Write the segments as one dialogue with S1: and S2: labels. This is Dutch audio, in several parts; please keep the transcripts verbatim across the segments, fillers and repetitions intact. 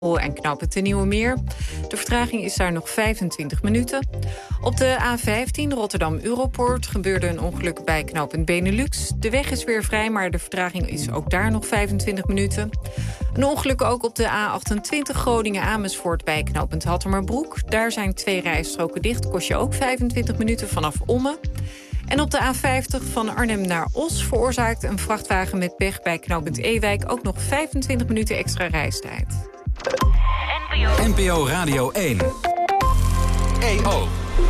S1: en knooppunt de Nieuwe Meer. De vertraging is daar nog vijfentwintig minuten. Op de A vijftien Rotterdam-Europoort gebeurde een ongeluk bij knooppunt Benelux. De weg is weer vrij, maar de vertraging is ook daar nog vijfentwintig minuten. Een ongeluk ook op de A achtentwintig Groningen-Amersfoort bij knooppunt Hattemerbroek. Daar zijn twee rijstroken dicht, kost je ook vijfentwintig minuten vanaf Ommen. En op de A vijftig van Arnhem naar Os veroorzaakt een vrachtwagen met pech bij knooppunt Ewijk ook nog vijfentwintig minuten extra reistijd.
S2: N P O Radio één. E O.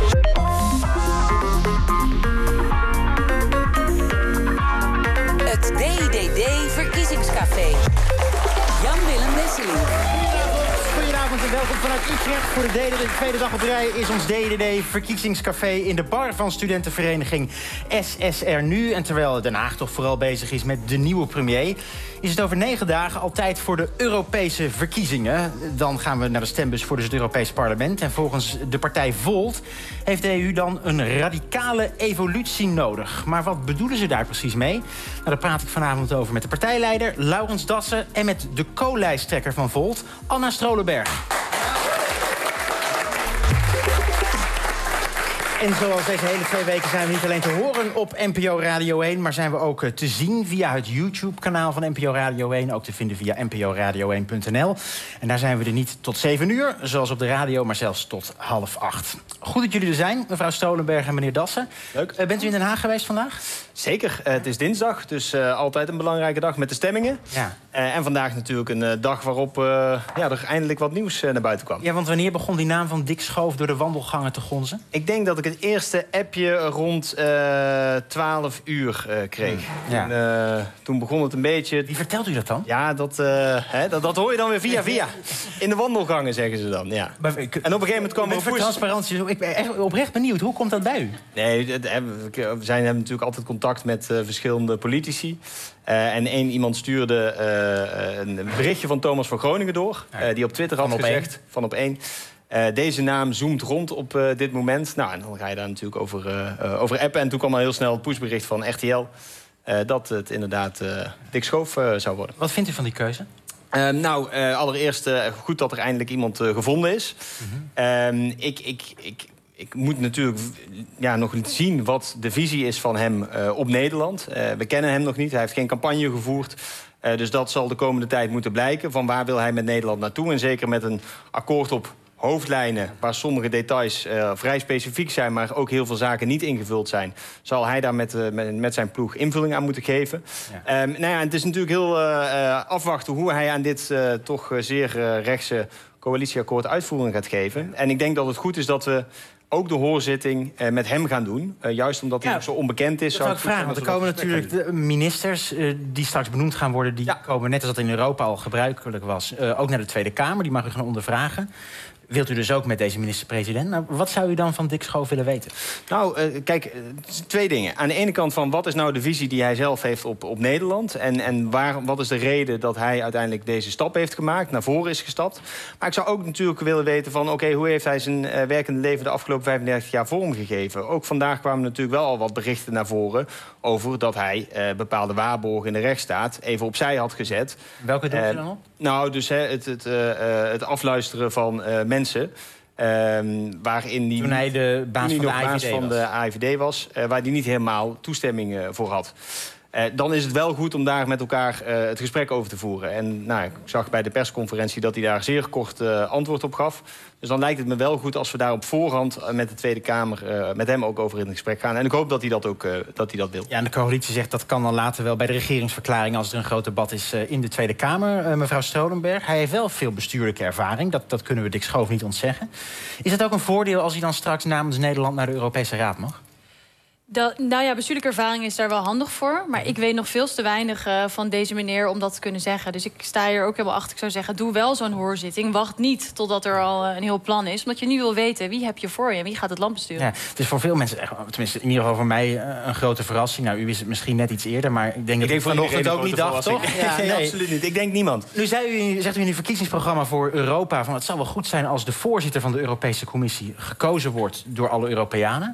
S3: Het D I D D-verkiezingscafé. Jan-Willem Wesseling.
S4: Goedenavond en welkom vanuit Utrecht. Voor de derde, de tweede dag op rij is ons D I D D-verkiezingscafé in de bar van studentenvereniging S S R Nu. En terwijl Den Haag toch vooral bezig is met de nieuwe premier, is het over negen dagen al tijd voor de Europese verkiezingen. Dan gaan we naar de stembus voor dus het Europees Parlement. En volgens de partij Volt heeft de E U dan een radicale evolutie nodig. Maar wat bedoelen ze daar precies mee? Nou, daar praat ik vanavond over met de partijleider Laurens Dassen en met de co-lijsttrekker van Volt, Anna Strolenberg. En zoals deze hele twee weken zijn we niet alleen te horen op N P O Radio één... maar zijn we ook te zien via het YouTube-kanaal van N P O Radio één. Ook te vinden via n p o radio één punt n l. En daar zijn we er niet tot zeven uur, zoals op de radio, maar zelfs tot half acht. Goed dat jullie er zijn, mevrouw Stolenberg en meneer Dassen.
S5: Leuk.
S4: Uh, bent u in Den Haag geweest vandaag?
S5: Zeker. Uh, het is dinsdag, dus uh, altijd een belangrijke dag met de stemmingen.
S4: Ja.
S5: Uh, en vandaag natuurlijk een uh, dag waarop uh, ja, er eindelijk wat nieuws uh, naar buiten kwam.
S4: Ja, want wanneer begon die naam van Dick Schoof door de wandelgangen te gonzen?
S5: Ik denk dat ik het eerste appje rond uh, twaalf uur uh, kreeg.
S4: Ja.
S5: En, uh, toen begon het een beetje...
S4: Wie vertelt u dat dan?
S5: Ja, dat, uh, hè, dat, dat hoor je dan weer via via. In de wandelgangen, zeggen ze dan, ja.
S4: Maar,
S5: en op een gegeven moment kwam er een
S4: voor transparantie. Ik ben echt oprecht benieuwd. Hoe komt dat bij u?
S5: Nee, we zijn, hebben natuurlijk altijd contact met uh, verschillende politici. Uh, en één iemand stuurde uh, een berichtje van Thomas van Groningen door. Uh, die op Twitter had gezegd, van op één... Uh, deze naam zoomt rond op uh, dit moment. Nou, en dan ga je daar natuurlijk over, uh, uh, over appen. En toen kwam al heel snel het pushbericht van R T L... Uh, dat het inderdaad uh, Dick Schoof uh, zou worden.
S4: Wat vindt u van die keuze?
S5: Uh, nou, uh, allereerst uh, goed dat er eindelijk iemand uh, gevonden is. Mm-hmm. uh, ik, ik, ik, ik moet natuurlijk ja, nog zien wat de visie is van hem uh, op Nederland. Uh, we kennen hem nog niet, hij heeft geen campagne gevoerd. Uh, dus dat zal de komende tijd moeten blijken. Van waar wil hij met Nederland naartoe? En zeker met een akkoord op hoofdlijnen, waar sommige details uh, vrij specifiek zijn, maar ook heel veel zaken niet ingevuld zijn, zal hij daar met, uh, met, met zijn ploeg invulling aan moeten geven. Ja. Um, nou ja, het is natuurlijk heel uh, uh, afwachten hoe hij aan dit uh, toch uh, zeer uh, rechtse coalitieakkoord uitvoering gaat geven. Ja. En ik denk dat het goed is dat we ook de hoorzitting uh, met hem gaan doen. Uh, juist omdat hij ja, nog zo onbekend is.
S4: Dat zou ik vragen, want er komen natuurlijk de ministers uh, die straks benoemd gaan worden, die ja. komen, net als dat in Europa al gebruikelijk was, uh, ook naar de Tweede Kamer. Die mag u gaan ondervragen. Wilt u dus ook met deze minister-president? Nou, wat zou u dan van Dick Schoof willen weten?
S5: Nou, uh, kijk, uh, twee dingen. Aan de ene kant van wat is nou de visie die hij zelf heeft op, op Nederland? En, en waar, wat is de reden dat hij uiteindelijk deze stap heeft gemaakt, naar voren is gestapt? Maar ik zou ook natuurlijk willen weten van, oké, okay, hoe heeft hij zijn uh, werkende leven de afgelopen vijfendertig jaar vormgegeven? Ook vandaag kwamen natuurlijk wel al wat berichten naar voren over dat hij uh, bepaalde waarborgen in de rechtsstaat even opzij had gezet.
S4: Welke doet
S5: uh,
S4: u dan op?
S5: Nou, dus hè, het, het, uh, het afluisteren van uh, mensen. Uh, waarin die,
S4: toen hij de baas van de A I V D
S5: van
S4: was,
S5: de A I V D was uh, waar hij niet helemaal toestemming uh, voor had. Uh, dan is het wel goed om daar met elkaar uh, het gesprek over te voeren. En nou, ik zag bij de persconferentie dat hij daar zeer kort uh, antwoord op gaf. Dus dan lijkt het me wel goed als we daar op voorhand uh, met de Tweede Kamer, uh, met hem ook over in het gesprek gaan. En ik hoop dat hij dat ook uh, dat hij dat wil.
S4: Ja, en de coalitie zegt dat kan dan later wel bij de regeringsverklaring, als er een groot debat is uh, in de Tweede Kamer. Uh, mevrouw Strolenberg, hij heeft wel veel bestuurlijke ervaring. Dat, dat kunnen we Dick Schoof niet ontzeggen. Is het ook een voordeel als hij dan straks namens Nederland naar de Europese Raad mag?
S6: Dat, nou ja, bestuurlijke ervaring is daar wel handig voor. Maar ik weet nog veel te weinig uh, van deze meneer om dat te kunnen zeggen. Dus ik sta hier ook helemaal achter. Ik zou zeggen, doe wel zo'n hoorzitting. Wacht niet totdat er al uh, een heel plan is. Omdat je nu wil weten, wie heb je voor je en wie gaat het land besturen.
S4: Ja, het is voor veel mensen, tenminste in ieder geval voor mij, een grote verrassing. Nou, u wist het misschien net iets eerder, maar ik denk
S5: ik
S4: dat ik vanochtend ook niet dacht, toch?
S5: Ja, nee, nee, absoluut niet. Ik denk niemand.
S4: Nu zei u, zegt u in uw verkiezingsprogramma voor Europa, van het zou wel goed zijn als de voorzitter van de Europese Commissie gekozen wordt door alle Europeanen.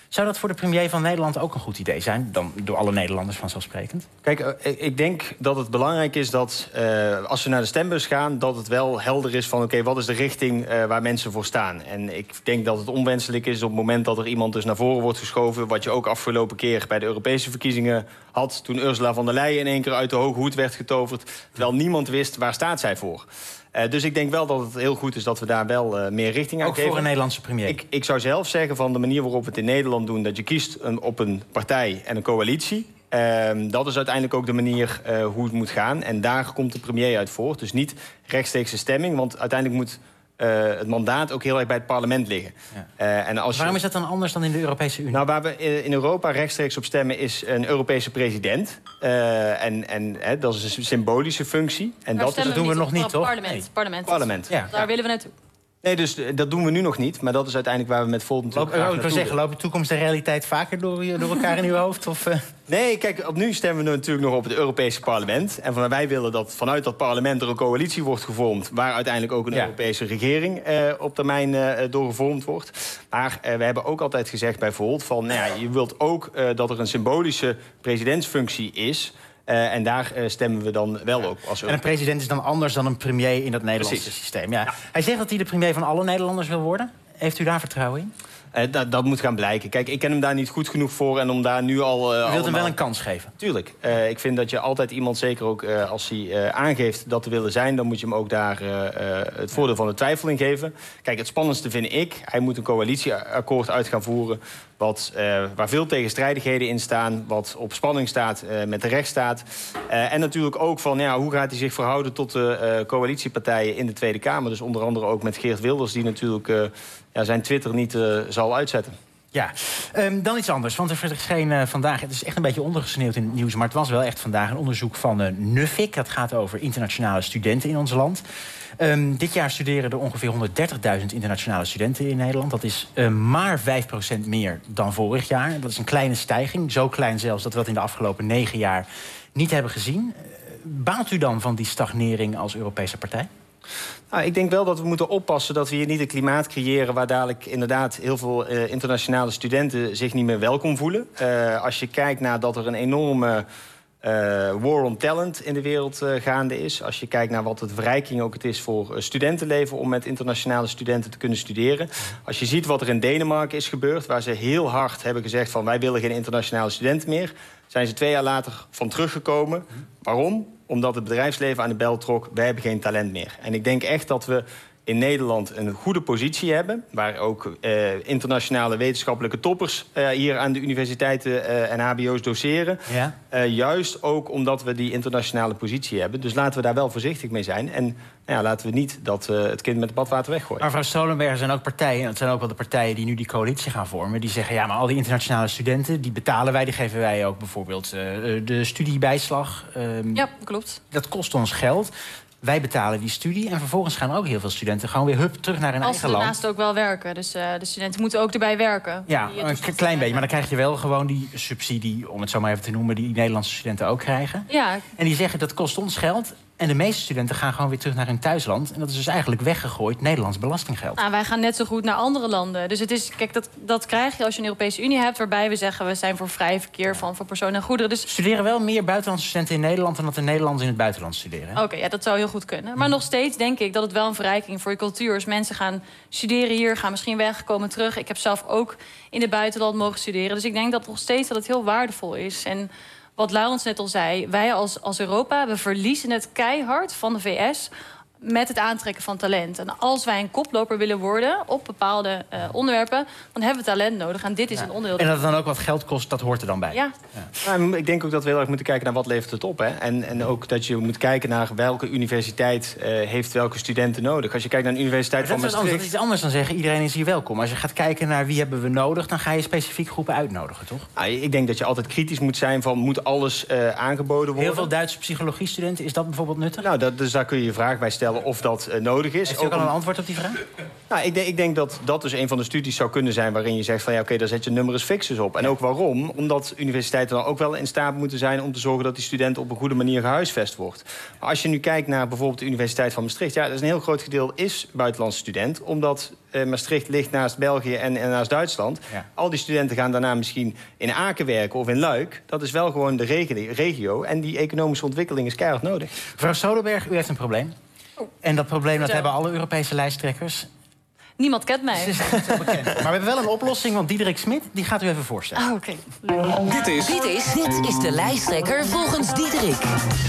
S4: Zou dat voor de premier van Nederland ook een goed idee zijn? Dan door alle Nederlanders vanzelfsprekend.
S5: Kijk, uh, ik denk dat het belangrijk is dat uh, als we naar de stembus gaan, dat het wel helder is van oké, okay, wat is de richting uh, waar mensen voor staan. En ik denk dat het onwenselijk is op het moment dat er iemand dus naar voren wordt geschoven, wat je ook afgelopen keer bij de Europese verkiezingen had, toen Ursula von der Leyen in één keer uit de hoge hoed werd getoverd, terwijl niemand wist waar staat zij voor. Uh, dus ik denk wel dat het heel goed is dat we daar wel uh, meer richting aan
S4: ook
S5: geven.
S4: Ook voor een Nederlandse premier?
S5: Ik, ik zou zelf zeggen van de manier waarop we het in Nederland doen, dat je kiest een, op een partij en een coalitie. Uh, dat is uiteindelijk ook de manier uh, hoe het moet gaan. En daar komt de premier uit voort. Dus niet rechtstreekse stemming, want uiteindelijk moet Uh, het mandaat ook heel erg bij het parlement liggen. Ja. Uh, en als
S4: Waarom
S5: je...
S4: is dat dan anders dan in de Europese Unie?
S5: Nou, waar we in Europa rechtstreeks op stemmen is een Europese president. Uh, en en hè, dat is een symbolische functie. En dat, is,
S4: dat doen we nog niet, toch?
S6: Parlement.
S5: Nee.
S6: Parlement.
S5: Parlement.
S6: Ja. Daar ja. willen we naartoe.
S5: Nee, dus dat doen we nu nog niet. Maar dat is uiteindelijk waar we met Volt natuurlijk
S4: Loop, oh, ik wil zeggen, lopen toekomst en realiteit vaker door, door elkaar in uw hoofd? Of, uh...
S5: Nee, kijk, op nu stemmen we natuurlijk nog op het Europese parlement. En van, wij willen dat vanuit dat parlement er een coalitie wordt gevormd, waar uiteindelijk ook een ja. Europese regering uh, op termijn uh, door gevormd wordt. Maar uh, we hebben ook altijd gezegd bij Volt van, nou ja, je wilt ook uh, dat er een symbolische presidentsfunctie is. Uh, en daar uh, stemmen we dan wel op. Als
S4: en een president is dan anders dan een premier in dat Nederlandse Precies. systeem. Ja. Ja. Hij zegt dat hij de premier van alle Nederlanders wil worden. Heeft u daar vertrouwen in?
S5: Uh, dat, dat moet gaan blijken. Kijk, ik ken hem daar niet goed genoeg voor en om daar nu al... Uh,
S4: u wilt
S5: allemaal...
S4: hem wel een kans geven?
S5: Tuurlijk. Uh, ik vind dat je altijd iemand, zeker ook uh, als hij uh, aangeeft dat te willen zijn, dan moet je hem ook daar uh, uh, het voordeel van de twijfel in geven. Kijk, het spannendste vind ik, hij moet een coalitieakkoord uit gaan voeren wat, uh, waar veel tegenstrijdigheden in staan, wat op spanning staat uh, met de rechtsstaat. Uh, en natuurlijk ook van, ja, hoe gaat hij zich verhouden tot de uh, coalitiepartijen in de Tweede Kamer. Dus onder andere ook met Geert Wilders, die natuurlijk uh, ja, zijn Twitter niet uh, zal uitzetten.
S4: Ja, um, dan iets anders. Want er verscheen uh, vandaag, het is echt een beetje ondergesneeuwd in het nieuws, maar het was wel echt vandaag een onderzoek van uh, Nuffic. Dat gaat over internationale studenten in ons land. Um, dit jaar studeren er ongeveer honderddertigduizend internationale studenten in Nederland. Dat is uh, maar vijf procent meer dan vorig jaar. Dat is een kleine stijging. Zo klein zelfs dat we dat in de afgelopen negen jaar niet hebben gezien. Uh, baalt u dan van die stagnering als Europese partij?
S5: Nou, ik denk wel dat we moeten oppassen dat we hier niet een klimaat creëren waar dadelijk inderdaad heel veel uh, internationale studenten zich niet meer welkom voelen. Uh, als je kijkt naar dat er een enorme uh, war on talent in de wereld uh, gaande is. Als je kijkt naar wat de verrijking ook het is voor uh, studentenleven om met internationale studenten te kunnen studeren. Als je ziet wat er in Denemarken is gebeurd, waar ze heel hard hebben gezegd van wij willen geen internationale studenten meer, zijn ze twee jaar later van teruggekomen. Waarom? Omdat het bedrijfsleven aan de bel trok, wij hebben geen talent meer. En ik denk echt dat we in Nederland een goede positie hebben, waar ook uh, internationale wetenschappelijke toppers uh, hier aan de universiteiten uh, en hbo's doseren. Ja. Uh, juist ook omdat we die internationale positie hebben. Dus laten we daar wel voorzichtig mee zijn. En nou ja, laten we niet dat uh, het kind met het badwater weggooien.
S4: Maar mevrouw Stolenberg, er zijn ook partijen, en het zijn ook wel de partijen die nu die coalitie gaan vormen, die zeggen, ja, maar al die internationale studenten, die betalen wij, die geven wij ook bijvoorbeeld uh, de studiebijslag. Um,
S6: ja, klopt.
S4: Dat kost ons geld. Wij betalen die studie en vervolgens gaan ook heel veel studenten gewoon weer hup terug naar hun
S6: Als
S4: eigen land.
S6: Als ze daarnaast ook wel werken. Dus uh, de studenten moeten ook erbij werken.
S4: Ja, een klein beetje. Maar dan krijg je wel gewoon die subsidie, om het zo maar even te noemen, die Nederlandse studenten ook krijgen.
S6: Ja.
S4: En die zeggen dat kost ons geld. En de meeste studenten gaan gewoon weer terug naar hun thuisland. En dat is dus eigenlijk weggegooid Nederlands belastinggeld.
S6: Nou, wij gaan net zo goed naar andere landen. Dus het is, kijk, dat, dat krijg je als je een Europese Unie hebt, waarbij we zeggen we zijn voor vrij verkeer van, van personen en goederen. Dus
S4: studeren wel meer buitenlandse studenten in Nederland dan dat de Nederlanders in het buitenland studeren.
S6: Oké, okay, ja, dat zou heel goed kunnen. Maar hm. nog steeds denk ik dat het wel een verrijking voor je cultuur is. Mensen gaan studeren hier, gaan misschien weg, komen terug. Ik heb zelf ook in het buitenland mogen studeren. Dus ik denk dat nog steeds dat het heel waardevol is. En wat Laurens net al zei, wij als, als Europa, we verliezen het keihard van de V S met het aantrekken van talent. En als wij een koploper willen worden op bepaalde uh, onderwerpen, dan hebben we talent nodig. En dit is ja. een onderdeel.
S4: En dat het dan ook wat geld kost, dat hoort er dan bij.
S6: Ja.
S5: Ja. Nou, ik denk ook dat we heel erg moeten kijken naar wat levert het op. Hè? En, en ook dat je moet kijken naar welke universiteit uh, heeft welke studenten nodig. Als je kijkt naar een universiteit van Maastricht.
S4: Dat is iets anders dan zeggen, iedereen is hier welkom. Als je gaat kijken naar wie hebben we nodig, dan ga je specifiek groepen uitnodigen, toch?
S5: Nou, ik denk dat je altijd kritisch moet zijn van, moet alles uh, aangeboden worden?
S4: Heel veel Duitse psychologiestudenten, is dat bijvoorbeeld nuttig?
S5: Nou, dat, dus daar kun je je vraag bij stellen stellen of dat uh, nodig is.
S4: Heeft u ook al een antwoord op die vraag?
S5: Nou, ik, denk, ik denk dat dat dus een van de studies zou kunnen zijn waarin je zegt van ja, oké, okay, daar zet je numerus fixus op. En ook waarom? Omdat universiteiten dan ook wel in staat moeten zijn om te zorgen dat die student op een goede manier gehuisvest wordt. Maar als je nu kijkt naar bijvoorbeeld de Universiteit van Maastricht, ja, dat is een heel groot gedeelte is buitenlandse student, omdat uh, Maastricht ligt naast België en, en naast Duitsland. Ja. Al die studenten gaan daarna misschien in Aken werken of in Luik. Dat is wel gewoon de regio en die economische ontwikkeling is keihard nodig.
S4: Mevrouw Soderberg, u heeft een probleem. Oh. En dat probleem dat hebben alle Europese lijsttrekkers.
S6: Niemand kent mij.
S4: Ze is niet zo bekend. Maar we hebben wel een oplossing, want Diederik Smit die gaat u even voorstellen.
S6: Ah, oké. Okay.
S2: Dit is...
S3: Dit is... Dit is de lijsttrekker volgens Diederik.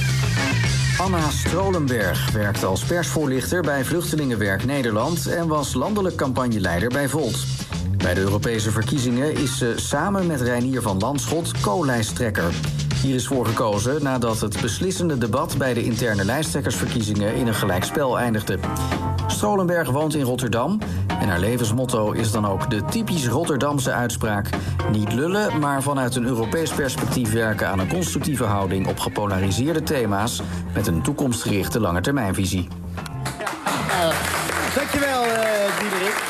S7: Anna Strolenberg werkte als persvoorlichter bij Vluchtelingenwerk Nederland en was landelijk campagneleider bij Volt. Bij de Europese verkiezingen is ze samen met Reinier van Landschot co-lijsttrekker. Hier is voor gekozen nadat het beslissende debat bij de interne lijsttrekkersverkiezingen in een gelijkspel eindigde. Strolenberg woont in Rotterdam en haar levensmotto is dan ook de typisch Rotterdamse uitspraak: niet lullen, maar vanuit een Europees perspectief werken aan een constructieve houding op gepolariseerde thema's met een toekomstgerichte langetermijnvisie.
S4: Ja. Uh, dankjewel, uh, Diederik.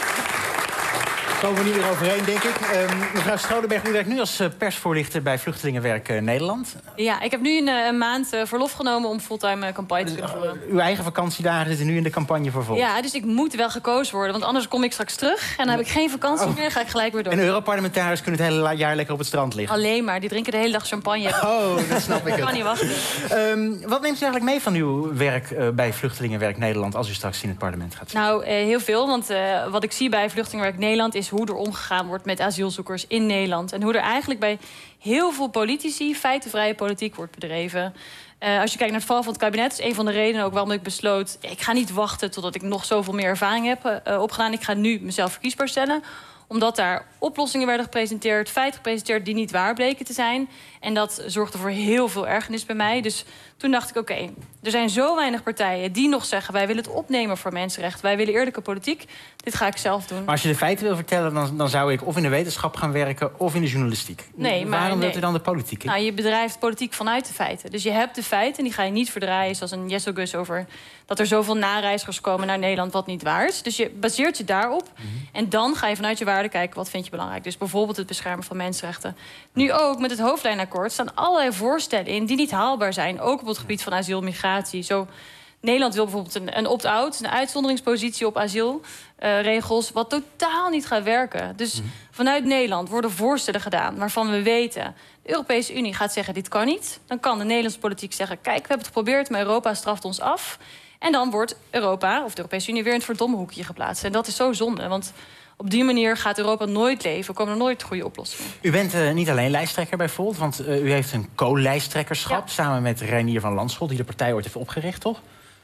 S4: Daar komen we niet meer overheen, denk ik. Uh, mevrouw Strolenberg, u werkt nu als uh, persvoorlichter bij Vluchtelingenwerk uh, Nederland.
S6: Ja, ik heb nu een, een maand uh, verlof genomen om fulltime uh, campagne te kunnen voeren.
S4: Uh, uw eigen vakantiedagen zitten nu in de campagne voor Volt.
S6: Ja, dus ik moet wel gekozen worden, want anders kom ik straks terug en dan heb ik geen vakantie oh. meer, ga ik gelijk weer door.
S4: En Europarlementariërs kunnen het hele jaar lekker op het strand liggen?
S6: Alleen maar, die drinken de hele dag champagne.
S4: Oh, dat snap ik.
S6: Ik kan niet wachten.
S4: Um, wat neemt u eigenlijk mee van uw werk uh, bij Vluchtelingenwerk Nederland als u straks in het parlement gaat zitten?
S6: Nou, uh, heel veel, want uh, wat ik zie bij Vluchtelingenwerk Nederland is hoe er omgegaan wordt met asielzoekers in Nederland. En hoe er eigenlijk bij heel veel politici feitenvrije politiek wordt bedreven. Uh, als je kijkt naar het val van het kabinet, is een van de redenen ook waarom ik besloot, ik ga niet wachten totdat ik nog zoveel meer ervaring heb uh, opgedaan. Ik ga nu mezelf verkiesbaar stellen. Omdat daar oplossingen werden gepresenteerd, feiten gepresenteerd die niet waar bleken te zijn. En dat zorgde voor heel veel ergernis bij mij. Dus toen dacht ik, oké, okay, er zijn zo weinig partijen die nog zeggen, wij willen het opnemen voor mensenrechten. Wij willen eerlijke politiek. Dit ga ik zelf doen.
S4: Maar als je de feiten wil vertellen, dan, dan zou ik of in de wetenschap gaan werken of in de journalistiek.
S6: Nee, maar
S4: waarom
S6: nee.
S4: wilt u dan de politiek in?
S6: Nou, je bedrijft politiek vanuit de feiten. Dus je hebt de feiten en die ga je niet verdraaien zoals een Jessel Gus over dat er zoveel nareizigers komen naar Nederland wat niet waar is. Dus je baseert je daarop. Mm-hmm. En dan ga je vanuit je waarden kijken, wat vind je belangrijk. Dus bijvoorbeeld het beschermen van mensenrechten. Nu ook met het hoofdlijnakkoord staan allerlei voorstellen in die niet haalbaar zijn. Ook op het gebied van asiel, migratie. Zo, Nederland wil bijvoorbeeld een, een opt-out, een uitzonderingspositie op asielregels, uh, wat totaal niet gaat werken. Dus mm-hmm. vanuit Nederland worden voorstellen gedaan waarvan we weten, de Europese Unie gaat zeggen, dit kan niet. Dan kan de Nederlandse politiek zeggen, kijk, we hebben het geprobeerd, maar Europa straft ons af. En dan wordt Europa, of de Europese Unie, weer in het verdomme hoekje geplaatst. En dat is zo zonde, want op die manier gaat Europa nooit leven. Er komen er nooit goede oplossingen.
S4: U bent uh, niet alleen lijsttrekker bij Volt, want uh, u heeft een co-lijsttrekkerschap, ja, samen met Reinier van Landschot, die de partij ooit heeft opgericht, toch?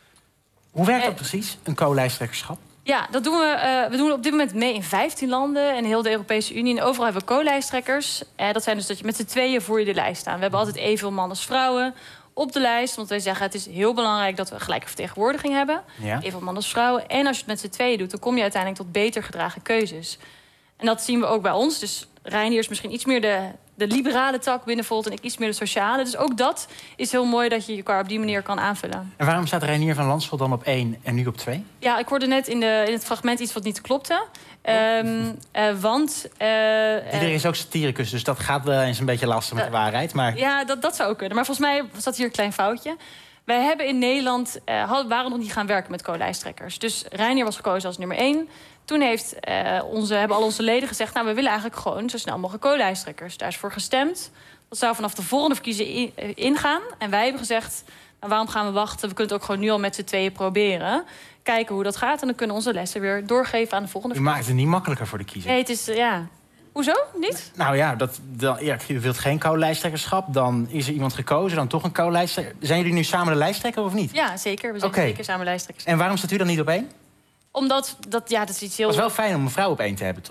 S4: Hoe werkt dat precies, een co-lijsttrekkerschap?
S6: Ja, dat doen we. Uh, we doen op dit moment mee in vijftien landen en heel de Europese Unie. En overal hebben we co-lijsttrekkers. Uh, dat zijn dus dat je met z'n tweeën voor je de lijst staan. We hebben altijd evenveel mannen als vrouwen op de lijst. Want wij zeggen, het is heel belangrijk dat we gelijke vertegenwoordiging hebben. Ja. Evenveel mannen als vrouwen. En als je het met z'n tweeën doet, dan kom je uiteindelijk tot beter gedragen keuzes. En dat zien we ook bij ons. Dus Reinier is misschien iets meer de, de liberale tak binnen Volt en ik iets meer de sociale. Dus ook dat is heel mooi dat je elkaar op die manier kan aanvullen.
S4: En waarom staat Reinier van Landschot dan op één en nu op twee?
S6: Ja, ik hoorde net in, de, in het fragment iets wat niet klopte. Um, uh, want... Uh,
S4: Iedereen is ook satiricus, dus dat gaat wel eens een beetje lastig met de waarheid. Maar...
S6: Ja, dat, dat zou ook kunnen. Maar volgens mij zat hier een klein foutje. Wij hebben in Nederland, uh, hadden, waren nog niet gaan werken met co-lijsttrekkers. Dus Reinier was gekozen als nummer één. Toen heeft, uh, onze, hebben al onze leden gezegd, nou, we willen eigenlijk gewoon zo snel mogelijk co-lijsttrekkers. Daar is voor gestemd. Dat zou vanaf de volgende verkiezingen in, ingaan. En wij hebben gezegd, nou, waarom gaan we wachten? We kunnen het ook gewoon nu al met z'n tweeën proberen. Kijken hoe dat gaat. En dan kunnen onze lessen weer doorgeven aan de volgende.
S4: U maakt het niet makkelijker voor de kiezer.
S6: Nee, het is, uh, ja. Hoezo? Niet?
S4: Nou ja, dat, dan, ja, u wilt geen co-lijsttrekkerschap. Dan is er iemand gekozen, dan toch een co-lijsttrekker. Zijn jullie nu samen de lijsttrekker of niet?
S6: Ja, zeker. We zijn okay. zeker samen lijsttrekkers.
S4: En waarom staat u dan niet op één?
S6: Omdat, dat, ja, dat is iets heel...
S4: Het was wel fijn om een vrouw op één te hebben, toch?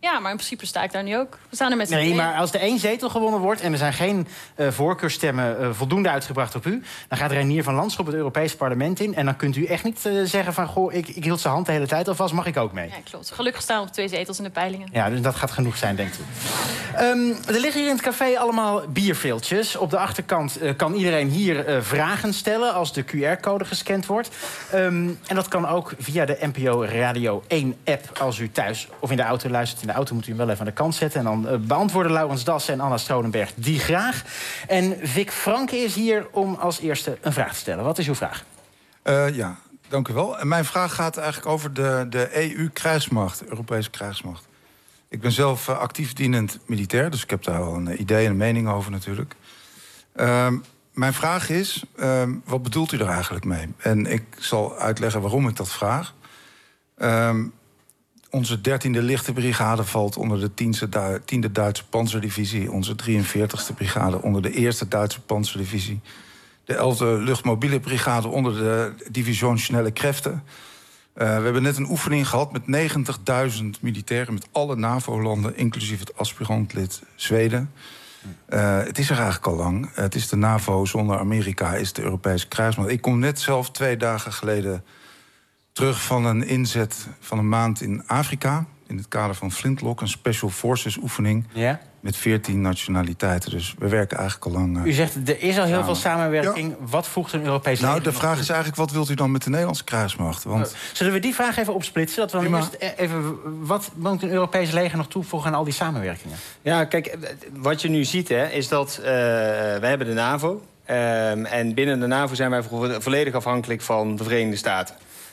S6: Ja, maar in principe sta ik daar nu ook. We staan er met z'n
S4: Nee,
S6: tweeën.
S4: maar als er één zetel gewonnen wordt en er zijn geen uh, voorkeurstemmen uh, voldoende uitgebracht op u, dan gaat Reinier van Landschot het Europese parlement in. En dan kunt u echt niet uh, zeggen van, goh, ik, ik hield zijn hand de hele tijd al vast, mag ik ook mee?
S6: Ja, klopt. Gelukkig staan we op twee zetels in de peilingen.
S4: Ja, dus dat gaat genoeg zijn, denkt u. Um, er liggen hier in het café allemaal bierveeltjes. Op de achterkant uh, kan iedereen hier uh, vragen stellen als de Q R-code gescand wordt. Um, en dat kan ook via de N P O Radio één-app als u thuis of in de auto luistert. In de auto moet u hem wel even aan de kant zetten. En dan uh, beantwoorden Laurens Dassen en Anna Strolenberg die graag. En Vic Franke is hier om als eerste een vraag te stellen. Wat is uw vraag?
S8: Uh, ja, dank u wel. En mijn vraag gaat eigenlijk over de, de E U-krijgsmacht, de Europese krijgsmacht. Ik ben zelf uh, actief dienend militair, dus ik heb daar wel een idee en een mening over natuurlijk. Uh, mijn vraag is, uh, wat bedoelt u er eigenlijk mee? En ik zal uitleggen waarom ik dat vraag. Uh, onze dertiende lichte brigade valt onder de tiende Duitse panzerdivisie. Onze drieënveertigste brigade onder de eerste Duitse panzerdivisie. De elfde luchtmobiele brigade onder de division Snelle Kräfte. Uh, we hebben net een oefening gehad met negentigduizend militairen met alle NAVO-landen, inclusief het aspirantlid Zweden. Uh, het is er eigenlijk al lang. Uh, het is de NAVO zonder Amerika, is de Europese krijgsmacht. Ik kom net zelf twee dagen geleden terug van een inzet van een maand in Afrika, in het kader van Flintlock, een Special Forces oefening. Ja. Met veertien nationaliteiten. Dus we werken eigenlijk al lang. Uh,
S4: u zegt, er is al heel samen. veel samenwerking. Ja. Wat voegt een Europese
S8: Nou, de vraag is eigenlijk, wat wilt u dan met de Nederlandse krijgsmacht? Want...
S4: Zullen we die vraag even opsplitsen? Dat we dan eerst even, wat moet een Europese leger nog toevoegen aan al die samenwerkingen?
S5: Ja, kijk, wat je nu ziet, hè, is dat uh, we hebben de NAVO. Uh, en binnen de NAVO zijn wij vo- volledig afhankelijk van de Verenigde Staten.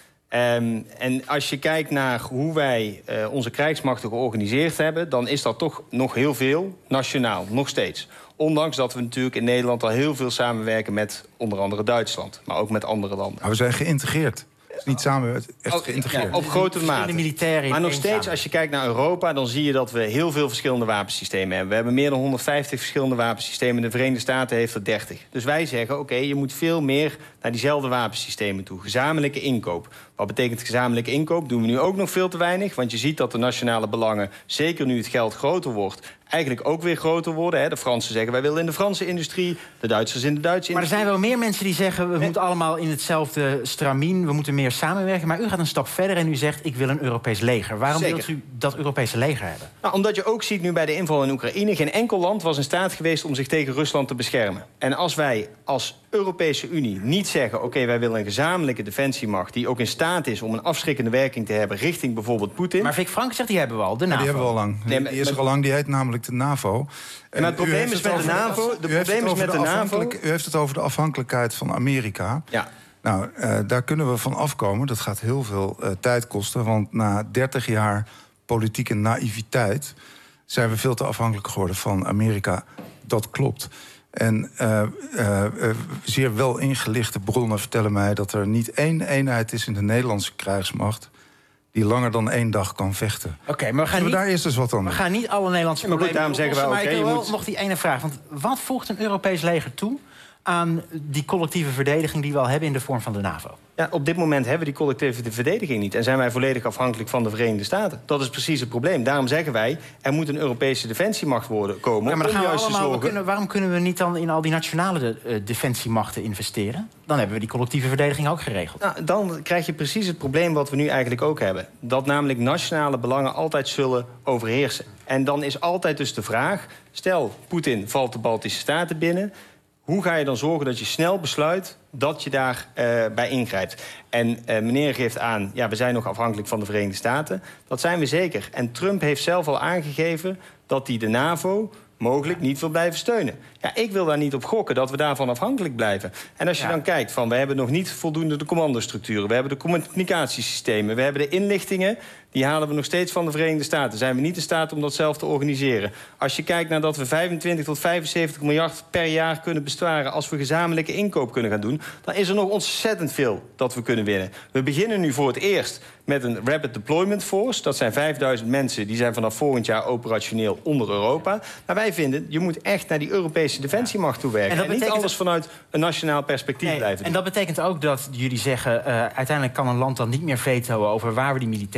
S5: Um, en als je kijkt naar hoe wij uh, onze krijgsmachten georganiseerd hebben, dan is dat toch nog heel veel nationaal, nog steeds. Ondanks dat we natuurlijk in Nederland al heel veel samenwerken met onder andere Duitsland, maar ook met andere landen.
S8: Maar we zijn geïntegreerd. Het is niet samen, echt
S5: ook,
S8: geïntegreerd.
S5: Ja, op grote mate. Maar nog steeds, samen. Als je kijkt naar Europa, dan zie je dat we heel veel verschillende wapensystemen hebben. We hebben meer dan honderdvijftig verschillende wapensystemen. De Verenigde Staten heeft er dertig. Dus wij zeggen, oké, okay, je moet veel meer naar diezelfde wapensystemen toe. Gezamenlijke inkoop. Wat betekent gezamenlijke inkoop? Doen we nu ook nog veel te weinig. Want je ziet dat de nationale belangen, zeker nu het geld groter wordt, eigenlijk ook weer groter worden. Hè. De Fransen zeggen, wij willen in de Franse industrie, de Duitsers in de Duitse industrie.
S4: Maar er zijn wel meer mensen die zeggen, we nee. moeten allemaal in hetzelfde stramien, we moeten meer samenwerken. Maar u gaat een stap verder en u zegt, ik wil een Europees leger. Waarom Zeker. wilt u dat Europese leger hebben?
S5: Nou, omdat je ook ziet nu bij de inval in Oekraïne, geen enkel land was in staat geweest om zich tegen Rusland te beschermen. En als wij als Europese Unie niet zeggen, oké, okay, wij willen een gezamenlijke defensiemacht die ook in staat is om een afschrikkende werking te hebben richting bijvoorbeeld Poetin.
S4: Maar Vic Frank zegt, die hebben we al, de NAVO.
S8: Ja, die hebben we al lang. Nee, die is er al lang, die heet namelijk de NAVO.
S5: En maar het probleem is met de NAVO. De probleem is met de NAVO.
S8: U heeft het over de afhankelijkheid van Amerika.
S5: Ja.
S8: Nou, uh, daar kunnen we van afkomen. Dat gaat heel veel uh, tijd kosten. Want na dertig jaar politieke naïviteit zijn we veel te afhankelijk geworden van Amerika. Dat klopt. En uh, uh, uh, zeer wel ingelichte bronnen vertellen mij dat er niet één eenheid is in de Nederlandse krijgsmacht die langer dan één dag kan vechten.
S4: Oké, okay, maar we gaan
S8: we
S4: niet,
S8: daar eerst eens wat aan.
S4: We gaan niet alle Nederlandse
S5: ja,
S4: problemen
S5: daarom zeggen we,
S4: maar
S5: okay,
S4: ik wil wel
S5: moet...
S4: nog die ene vraag. Want wat voegt een Europees leger toe aan die collectieve verdediging die we al hebben in de vorm van de NAVO?
S5: Ja, op dit moment hebben we die collectieve verdediging niet. En zijn wij volledig afhankelijk van de Verenigde Staten. Dat is precies het probleem. Daarom zeggen wij, er moet een Europese defensiemacht worden komen.
S4: Ja, maar dan
S5: om
S4: gaan we
S5: juist
S4: allemaal,
S5: te zorgen...
S4: we kunnen, waarom kunnen we niet dan in al die nationale uh, defensiemachten investeren? Dan hebben we die collectieve verdediging ook geregeld.
S5: Nou, dan krijg je precies het probleem wat we nu eigenlijk ook hebben. Dat namelijk nationale belangen altijd zullen overheersen. En dan is altijd dus de vraag, stel, Poetin valt de Baltische Staten binnen, hoe ga je dan zorgen dat je snel besluit dat je daarbij uh, bij ingrijpt? En uh, meneer geeft aan, ja, we zijn nog afhankelijk van de Verenigde Staten. Dat zijn we zeker. En Trump heeft zelf al aangegeven dat hij de NAVO mogelijk niet wil blijven steunen. Ja, ik wil daar niet op gokken dat we daarvan afhankelijk blijven. En als je ja. dan kijkt van, we hebben nog niet voldoende de commandostructuren, we hebben de communicatiesystemen, we hebben de inlichtingen, die halen we nog steeds van de Verenigde Staten. Zijn we niet in staat om dat zelf te organiseren. Als je kijkt naar dat we vijfentwintig tot vijfenzeventig miljard per jaar kunnen besparen als we gezamenlijke inkoop kunnen gaan doen, dan is er nog ontzettend veel dat we kunnen winnen. We beginnen nu voor het eerst met een Rapid Deployment Force. Dat zijn vijfduizend mensen, die zijn vanaf volgend jaar operationeel onder Europa. Maar wij vinden, je moet echt naar die Europese defensiemacht toe werken. En, dat en niet alles vanuit een nationaal perspectief nee, blijven doen.
S4: En dat betekent ook dat jullie zeggen, uh, uiteindelijk kan een land dan niet meer vetoen over waar we die militairen inzetten.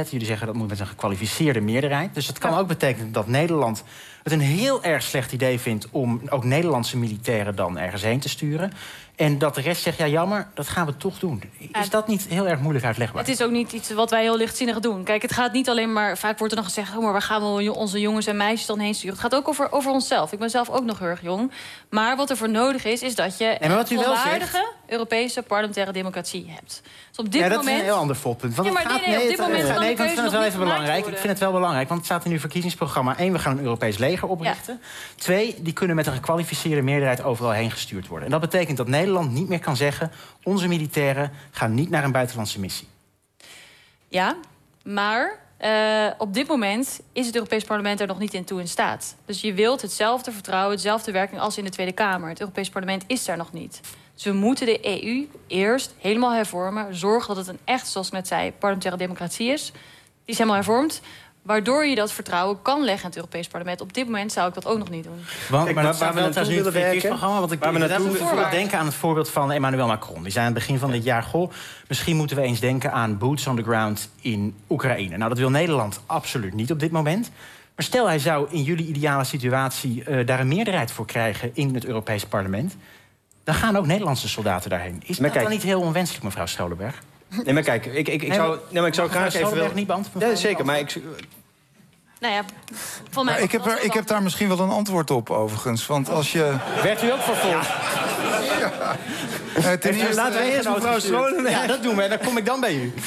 S4: inzetten. Jullie zeggen dat moet met een gekwalificeerde meerderheid. Dus dat kan ook betekenen dat Nederland het een heel erg slecht idee vindt om ook Nederlandse militairen dan ergens heen te sturen. En dat de rest zegt, ja jammer, dat gaan we toch doen. Is dat niet heel erg moeilijk uitlegbaar?
S6: Het is ook niet iets wat wij heel lichtzinnig doen. Kijk, het gaat niet alleen maar... Vaak wordt er dan gezegd, oh, maar waar gaan we onze jongens en meisjes dan heen sturen? Het gaat ook over, over onszelf. Ik ben zelf ook nog heel erg jong. Maar wat er voor nodig is, is dat je een volwaardige Europese parlementaire democratie hebt. Dus op dit
S4: ja, dat
S6: moment...
S4: is een heel ander volpunt. Want
S6: ja, maar
S4: het gaat,
S6: nee, nee, op dit
S4: het,
S6: moment
S4: het,
S6: kan
S4: nee,
S6: de
S4: ik vind
S6: keuze
S4: het wel
S6: nog
S4: even
S6: niet
S4: belangrijk.
S6: worden.
S4: Ik vind het wel belangrijk, want het staat in uw verkiezingsprogramma. Eén, we gaan een Europees leger oprichten. Ja. Twee, die kunnen met een gekwalificeerde meerderheid overal heen gestuurd worden. En dat betekent dat Nederland niet meer kan zeggen, onze militairen gaan niet naar een buitenlandse missie.
S6: Ja, maar uh, op dit moment is het Europees Parlement er nog niet in toe in staat. Dus je wilt hetzelfde vertrouwen, hetzelfde werking als in de Tweede Kamer. Het Europees Parlement is daar nog niet. Dus we moeten de E U eerst helemaal hervormen. Zorgen dat het een echt, zoals ik net zei, parlementaire democratie is. Die is helemaal hervormd. Waardoor je dat vertrouwen kan leggen in het Europees Parlement. Op dit moment zou ik dat ook nog niet doen.
S4: Want,
S5: Kijk,
S4: maar
S5: waar,
S4: dat
S5: waar we naartoe
S4: nu
S5: willen werken...
S4: programma, want ik
S5: waar we naartoe
S4: bijvoorbeeld denken aan het voorbeeld van Emmanuel Macron. Die zei aan het begin van dit jaar, goh, misschien moeten we eens denken aan boots on the ground in Oekraïne. Nou, dat wil Nederland absoluut niet op dit moment. Maar stel, hij zou in jullie ideale situatie uh, daar een meerderheid voor krijgen in het Europees Parlement. Dan gaan ook Nederlandse soldaten daarheen. Is maar dat kijk, dan niet heel onwenselijk, mevrouw Scholenberg?
S5: Nee, maar kijk, ik, ik, ik
S4: nee,
S5: zou, nee, maar ik zou graag even...
S4: Wil... niet beantwoorden?
S5: Ja, zeker, maar ik...
S6: Nou ja, van mij
S8: nou, ik, heb er, ik heb daar misschien wel een antwoord op, overigens. Want als je...
S4: Werd u ook vervolgd?
S8: Ja. Ja. Ten eerste...
S5: Laten we eerst mevrouw Scholenberg...
S4: Ja, dat doen we en dan kom ik dan bij u.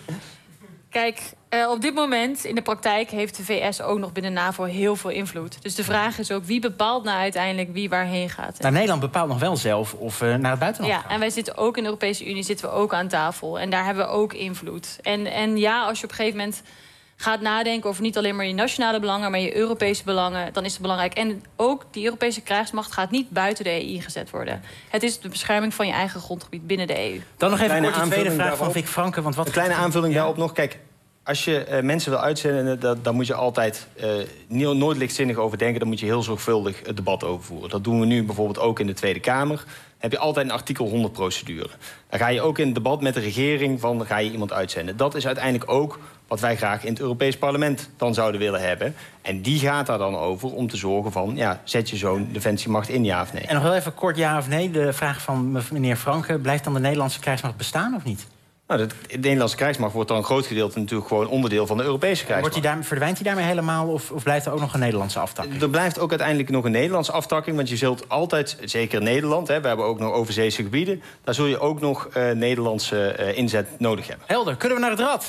S6: Kijk, uh, op dit moment in de praktijk heeft de V S ook nog binnen NAVO heel veel invloed. Dus de vraag is ook, wie bepaalt nou uiteindelijk wie waarheen gaat?
S4: Nou, Nederland bepaalt nog wel zelf of we naar het buitenland
S6: ja,
S4: gaan.
S6: En wij zitten ook in de Europese Unie, zitten we ook aan tafel. En daar hebben we ook invloed. En, en ja, als je op een gegeven moment gaat nadenken over niet alleen maar je nationale belangen, maar je Europese belangen, dan is het belangrijk. En ook die Europese krijgsmacht gaat niet buiten de E U gezet worden. Het is de bescherming van je eigen grondgebied binnen de E U.
S4: Dan nog even
S5: kleine
S4: kort de tweede vraag
S5: daarop.
S4: van Vic Franke. Want wat
S5: een kleine aanvulling ja. daarop nog. Kijk, als je uh, mensen wil uitzenden, dat, dan moet je altijd uh, nooit lichtzinnig over denken. Dan moet je heel zorgvuldig het debat overvoeren. Dat doen we nu bijvoorbeeld ook in de Tweede Kamer. Dan heb je altijd een artikel honderd procedure. Dan ga je ook in het debat met de regering van, dan ga je iemand uitzenden. Dat is uiteindelijk ook wat wij graag in het Europees Parlement dan zouden willen hebben. En die gaat daar dan over om te zorgen van, ja, zet je zo'n defensiemacht in, ja of nee?
S4: En nog wel even kort ja of nee. De vraag van meneer Franke, blijft dan de Nederlandse krijgsmacht bestaan of niet?
S5: Nou, de, de Nederlandse krijgsmacht wordt dan een groot gedeelte natuurlijk gewoon onderdeel van de Europese krijgsmacht.
S4: Wordt die daar, verdwijnt hij daarmee helemaal of, of blijft er ook nog een Nederlandse aftakking?
S5: Er blijft ook uiteindelijk nog een Nederlandse aftakking, want je zult altijd, zeker Nederland, hè, we hebben ook nog overzeese gebieden, daar zul je ook nog uh, Nederlandse uh, inzet nodig hebben.
S4: Helder, kunnen we naar het rad?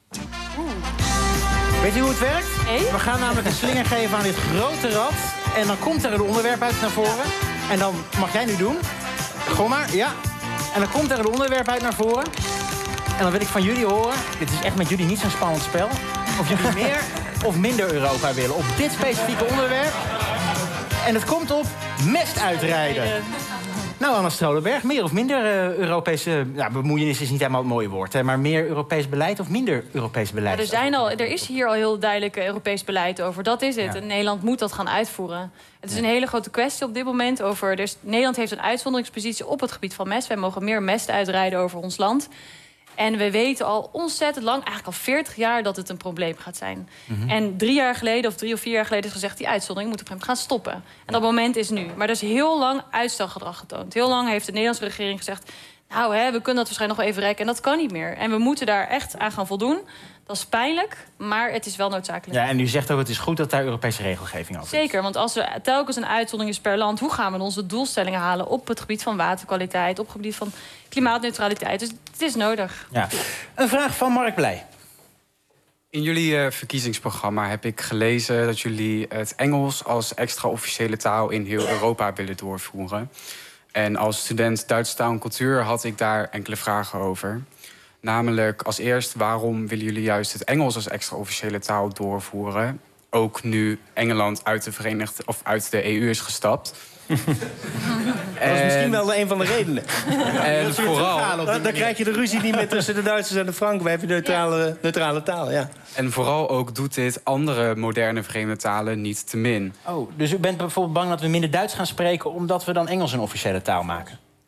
S4: Weet u hoe het werkt?
S6: Nee?
S4: We gaan namelijk een slinger geven aan dit grote rad. En dan komt er een onderwerp uit naar voren. En dan mag jij nu doen. Gewoon maar, ja. En dan komt er een onderwerp uit naar voren. En dan wil ik van jullie horen, dit is echt met jullie niet zo'n spannend spel, of jullie meer of minder Europa willen op dit specifieke onderwerp. En het komt op mest uitrijden. Nou, Anna Strolenberg, meer of minder uh, Europese... Nou, bemoeienis is niet helemaal het mooie woord, hè, maar meer Europees beleid of minder Europees beleid?
S6: Ja, er, zijn al, er is hier al heel duidelijk Europees beleid over. Dat is het. Ja. En Nederland moet dat gaan uitvoeren. Het is een hele grote kwestie op dit moment. Over, dus Nederland heeft een uitzonderingspositie op het gebied van mest. Wij mogen meer mest uitrijden over ons land. En we weten al ontzettend lang, eigenlijk al veertig jaar, dat het een probleem gaat zijn. Mm-hmm. En drie jaar geleden, of drie of vier jaar geleden, is gezegd, die uitzondering moet op een gegeven moment gaan stoppen. En dat moment is nu. Maar er is heel lang uitstelgedrag getoond. Heel lang heeft de Nederlandse regering gezegd, nou, hè, we kunnen dat waarschijnlijk nog even rekken. En dat kan niet meer. En we moeten daar echt aan gaan voldoen. Dat is pijnlijk, maar het is wel noodzakelijk.
S4: Ja, en u zegt ook, het is goed dat daar Europese regelgeving over is.
S6: Zeker, want als er telkens een uitzondering is per land, hoe gaan we onze doelstellingen halen op het gebied van waterkwaliteit, op het gebied van klimaatneutraliteit? Dus het is nodig.
S4: Ja. Een vraag van Mark Blij.
S9: In jullie uh, verkiezingsprogramma heb ik gelezen dat jullie het Engels als extra officiële taal in heel Europa willen doorvoeren. En als student Duitse taal en cultuur had ik daar enkele vragen over. Namelijk, als eerst, waarom willen jullie juist het Engels als extra officiële taal doorvoeren? Ook nu Engeland uit de Verenigde of uit de E U is gestapt.
S5: Dat is misschien wel een van de redenen.
S9: En vooral,
S5: dan, dan krijg je de ruzie niet meer tussen de Duitsers en de Franken. Wij hebben neutrale, neutrale taal, ja.
S9: En vooral ook doet dit andere moderne vreemde talen niet te min.
S4: Oh, dus u bent bijvoorbeeld bang dat we minder Duits gaan spreken omdat we dan Engels een officiële taal maken?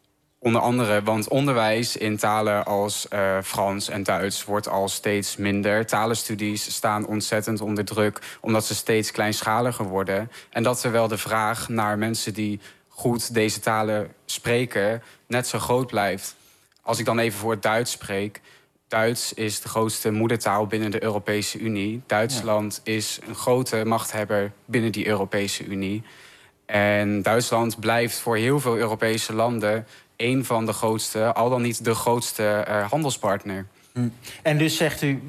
S9: Onder andere, want onderwijs in talen als uh, Frans en Duits wordt al steeds minder. Talenstudies staan ontzettend onder druk, omdat ze steeds kleinschaliger worden. En dat terwijl de vraag naar mensen die goed deze talen spreken net zo groot blijft. Als ik dan even voor het Duits spreek. Duits is de grootste moedertaal binnen de Europese Unie. Duitsland ja. is een grote machthebber binnen die Europese Unie. En Duitsland blijft voor heel veel Europese landen een van de grootste, al dan niet de grootste uh, handelspartner.
S4: Hm. En dus zegt u,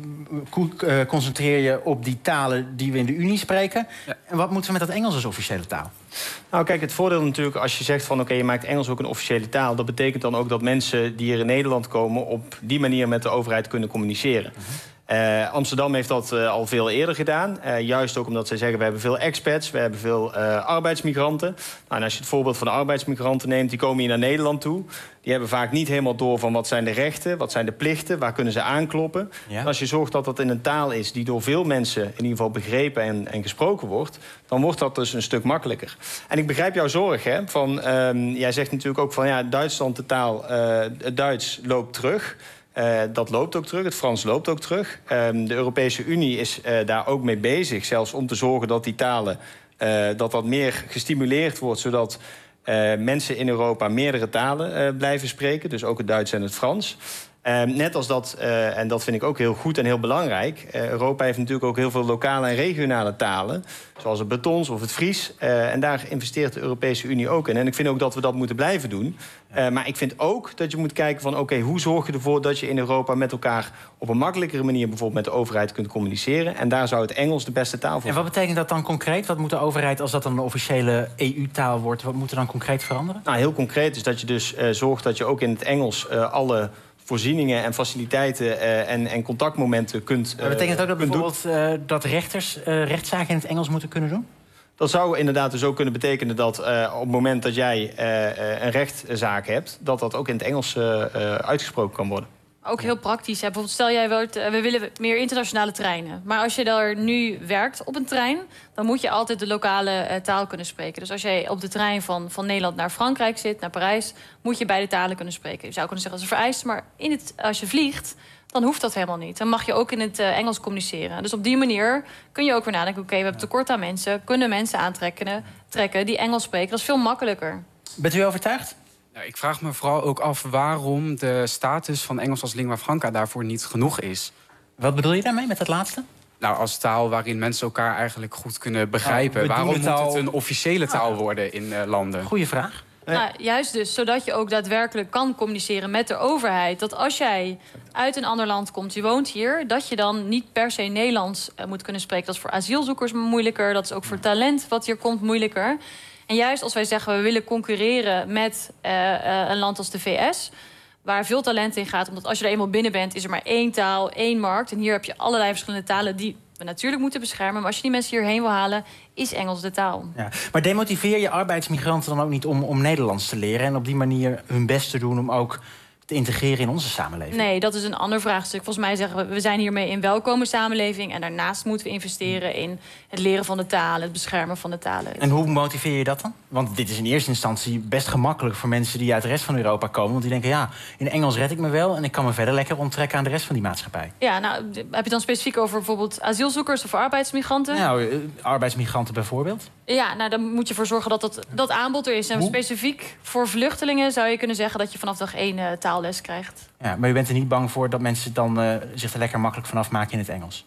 S4: uh, concentreer je op die talen die we in de Unie spreken. Ja. En wat moeten we met dat Engels als officiële taal?
S5: Nou kijk, het voordeel natuurlijk als je zegt van oké, okay, je maakt Engels ook een officiële taal. Dat betekent dan ook dat mensen die hier in Nederland komen op die manier met de overheid kunnen communiceren. Uh-huh. Uh, Amsterdam heeft dat uh, al veel eerder gedaan. Uh, juist ook omdat zij zeggen, we hebben veel expats, we hebben veel uh, arbeidsmigranten. Nou, en als je het voorbeeld van de arbeidsmigranten neemt, die komen hier naar Nederland toe. Die hebben vaak niet helemaal door van wat zijn de rechten, wat zijn de plichten, waar kunnen ze aankloppen. Ja. En als je zorgt dat dat in een taal is die door veel mensen in ieder geval begrepen en, en gesproken wordt, dan wordt dat dus een stuk makkelijker. En ik begrijp jouw zorg, hè, van, um, jij zegt natuurlijk ook van ja, Duitsland, de taal, uh, het Duits loopt terug. Uh, dat loopt ook terug, het Frans loopt ook terug. Um, de Europese Unie is uh, daar ook mee bezig, zelfs om te zorgen dat die talen uh, dat dat meer gestimuleerd wordt, zodat uh, mensen in Europa meerdere talen uh, blijven spreken, dus ook het Duits en het Frans. Uh, net als dat, uh, en dat vind ik ook heel goed en heel belangrijk, Uh, Europa heeft natuurlijk ook heel veel lokale en regionale talen, zoals het Bretons of het Fries. Uh, en daar investeert de Europese Unie ook in. En ik vind ook dat we dat moeten blijven doen. Uh, maar ik vind ook dat je moet kijken van oké, okay, hoe zorg je ervoor dat je in Europa met elkaar op een makkelijkere manier bijvoorbeeld met de overheid kunt communiceren. En daar zou het Engels de beste taal voor zijn.
S4: En wat betekent dat dan concreet? Wat moet de overheid, als dat dan een officiële E U-taal wordt, wat moet er dan concreet veranderen?
S5: Nou, heel concreet is dat je dus uh, zorgt dat je ook in het Engels uh, alle voorzieningen en faciliteiten uh, en, en contactmomenten kunt uh,
S4: Maar betekent dat ook dat bijvoorbeeld uh, dat rechters uh, rechtszaken in het Engels moeten kunnen doen?
S5: Dat zou inderdaad dus ook kunnen betekenen dat uh, op het moment dat jij uh, een rechtszaak hebt, dat dat ook in het Engels uh, uh, uitgesproken kan worden.
S6: Ook heel praktisch. Hè. Bijvoorbeeld stel jij wilt, uh, we willen meer internationale treinen. Maar als je daar nu werkt op een trein, dan moet je altijd de lokale uh, taal kunnen spreken. Dus als jij op de trein van, van Nederland naar Frankrijk zit, naar Parijs, moet je beide talen kunnen spreken. Je zou kunnen zeggen dat is vereist, maar in het, als je vliegt, dan hoeft dat helemaal niet. Dan mag je ook in het uh, Engels communiceren. Dus op die manier kun je ook weer nadenken, oké, okay, we hebben tekort aan mensen, kunnen mensen aantrekken trekken die Engels spreken. Dat is veel makkelijker.
S4: Bent u overtuigd?
S9: Ja, ik vraag me vooral ook af waarom de status van Engels als lingua franca daarvoor niet genoeg is.
S4: Wat bedoel je daarmee, met dat laatste?
S9: Nou, als taal waarin mensen elkaar eigenlijk goed kunnen begrijpen. Oh, waarom moet het een officiële taal ah. worden in uh, landen?
S4: Goeie vraag.
S6: Nou, juist dus, zodat je ook daadwerkelijk kan communiceren met de overheid. Dat als jij uit een ander land komt, je woont hier, dat je dan niet per se Nederlands uh, moet kunnen spreken. Dat is voor asielzoekers moeilijker, dat is ook voor talent wat hier komt moeilijker. En juist als wij zeggen, we willen concurreren met uh, uh, een land als de V S, waar veel talent in gaat, omdat als je er eenmaal binnen bent, is er maar één taal, één markt. En hier heb je allerlei verschillende talen die we natuurlijk moeten beschermen. Maar als je die mensen hierheen wil halen, is Engels de taal. Ja,
S4: maar demotiveer je arbeidsmigranten dan ook niet om, om Nederlands te leren en op die manier hun best te doen om ook te integreren in onze samenleving?
S6: Nee, dat is een ander vraagstuk. Volgens mij zeggen we, we zijn hiermee in welkome samenleving. En daarnaast moeten we investeren in het leren van de talen, het beschermen van de talen.
S4: En hoe motiveer je dat dan? Want dit is in eerste instantie best gemakkelijk voor mensen die uit de rest van Europa komen. Want die denken, ja, in Engels red ik me wel en ik kan me verder lekker onttrekken aan de rest van die maatschappij.
S6: Ja, nou, heb je het dan specifiek over bijvoorbeeld asielzoekers of arbeidsmigranten?
S4: Nou, arbeidsmigranten bijvoorbeeld.
S6: Ja, nou, dan moet je ervoor zorgen dat dat, dat aanbod er is. En hoe? Specifiek voor vluchtelingen zou je kunnen zeggen dat je vanaf dag één uh, taalles krijgt.
S4: Ja, maar je bent er niet bang voor dat mensen dan uh, zich er lekker makkelijk vanaf maken in het Engels?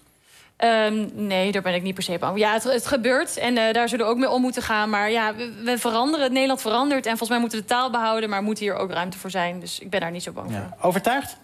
S6: Um, nee, daar ben ik niet per se bang voor. Ja, het, het gebeurt en uh, daar zullen we ook mee om moeten gaan. Maar ja, we, we veranderen. Nederland verandert. En volgens mij moeten we de taal behouden, maar moet hier ook ruimte voor zijn. Dus ik ben daar niet zo bang
S4: ja.
S6: voor.
S4: Overtuigd?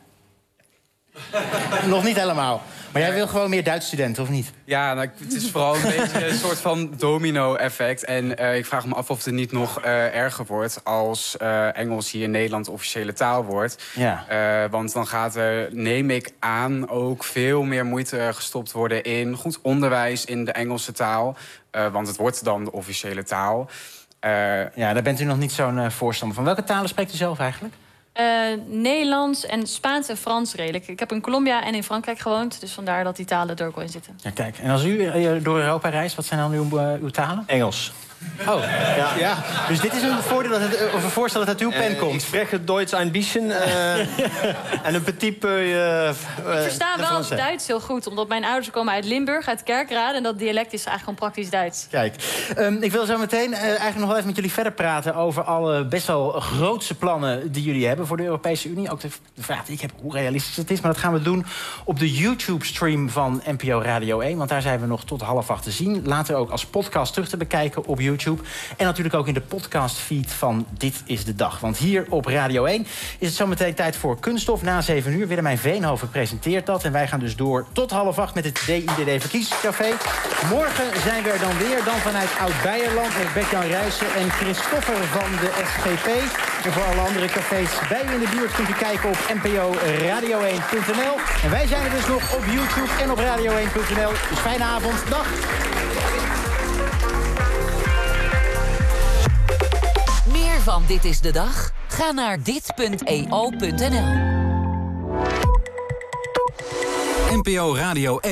S4: Nog niet helemaal. Maar jij wil gewoon meer Duits studenten, of niet?
S9: Ja, nou, het is vooral een beetje een soort van domino-effect. En uh, ik vraag me af of het niet nog uh, erger wordt als uh, Engels hier in Nederland officiële taal wordt.
S4: Ja.
S9: Uh, want dan gaat er, neem ik aan, ook veel meer moeite gestopt worden in goed onderwijs in de Engelse taal. Uh, want het wordt dan de officiële taal.
S4: Uh, ja, daar bent u nog niet zo'n uh, voorstander van. Welke talen spreekt u zelf eigenlijk?
S6: Uh, Nederlands en Spaans en Frans redelijk. Ik heb in Colombia en in Frankrijk gewoond, dus vandaar dat die talen er ook wel in zitten.
S4: Ja, kijk. En als u uh, door Europa reist, wat zijn dan uw, uh, uw talen?
S5: Engels.
S4: Oh, ja. ja. Dus dit is een voordeel dat het, of een voorstel dat het uit uw pen
S5: Uh,
S4: komt.
S5: ik spreek het Duits een beetje. Uh, en een petit peu... Uh,
S6: Ik versta wel het Duits heel goed, omdat mijn ouders komen uit Limburg, uit Kerkrade. En dat dialect is eigenlijk gewoon praktisch Duits.
S4: Kijk, um, ik wil zo meteen uh, eigenlijk nog wel even met jullie verder praten over alle best wel grootse plannen die jullie hebben voor de Europese Unie. Ook de, de vraag die ik heb, hoe realistisch het is. Maar dat gaan we doen op de YouTube-stream van N P O Radio één. Want daar zijn we nog tot half acht te zien. Later ook als podcast terug te bekijken op YouTube. En natuurlijk ook in de podcastfeed van Dit is de Dag. Want hier op Radio één is het zometeen tijd voor Kunststof. Na zeven uur, Willemijn Veenhoven presenteert dat. En wij gaan dus door tot half acht met het D I D D-verkiezingscafé. Morgen zijn we er dan weer. Dan vanuit Oud-Beierland met Bert-Jan Ruijsen en Christoffer van de S G P. En voor alle andere cafés bij u in de buurt kunt u kijken op n p o radio één punt n l. En wij zijn er dus nog op YouTube en op radio één punt n l. Dus fijne avond. Dag.
S3: Meer van Dit is de Dag? Ga naar dit punt e o punt n l.
S2: N P O Radio één.